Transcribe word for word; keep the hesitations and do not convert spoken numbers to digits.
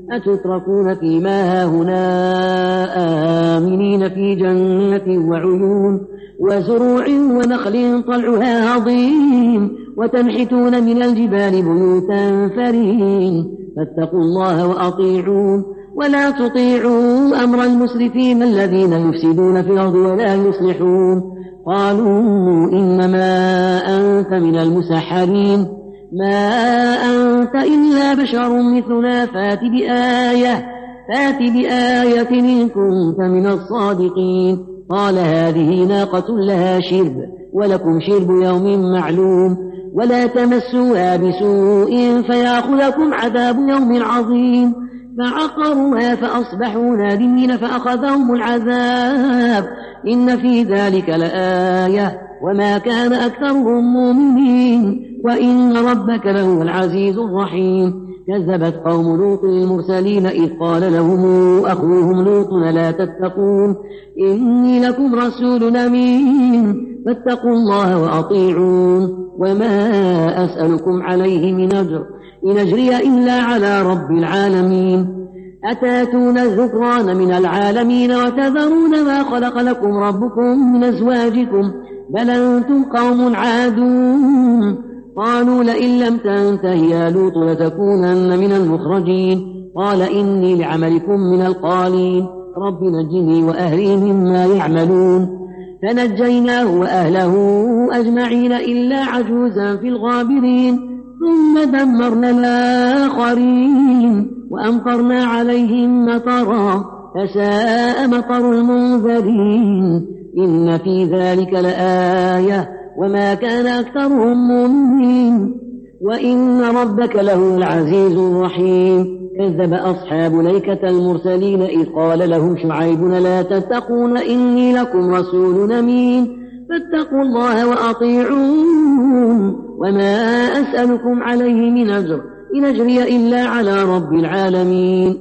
أتتركون فيما هاهنا آمنين في جنة وعيون وزروع ونخل طلعها هضيم وتنحتون من الجبال بيوتا فرين فاتقوا الله وأطيعون ولا تطيعوا أمر المسرفين الذين يفسدون في الأرض ولا يصلحون قالوا إنما أنت من المسحرين ما أنت إلا بشر مثلنا فات بآية فات بآية إن كنت من الصادقين قال هذه ناقة لها شرب ولكم شرب يوم معلوم ولا تمسوها بسوء فيأخذكم عذاب يوم عظيم فعقروها فأصبحوا نادمين فأخذهم العذاب إن في ذلك لآية وما كان أكثرهم مؤمنين وإن ربك لهو العزيز الرحيم كذبت قوم لوط المرسلين إذ قال لهم أخوهم لوط لا تتقون إني لكم رسول أمين فاتقوا الله وأطيعون وما أسألكم عليه من أجر إن أجري إلا على رب العالمين أتاتون الذكران من العالمين وتذرون ما خلق لكم ربكم من أزواجكم بل أنتم قوم عادون قالوا لئن لم تنته يا لوط لتكونن من المخرجين قال إني لعملكم من القالين رب نجني وأهلي مما يعملون فنجيناه وأهله أجمعين إلا عجوزا في الغابرين ثم دمرنا الآخرين وأمطرنا عليهم مطرا فساء مطر المنذرين إن في ذلك لآية وما كان أكثرهم مؤمنين وإن ربك له العزيز الرحيم كذب أصحاب ليكة المرسلين إذ قال لهم شعيب لا تتقون إني لكم رسول أمين فاتقوا الله وأطيعون وما أسألكم عليه من أجر إن أجري إلا على رب العالمين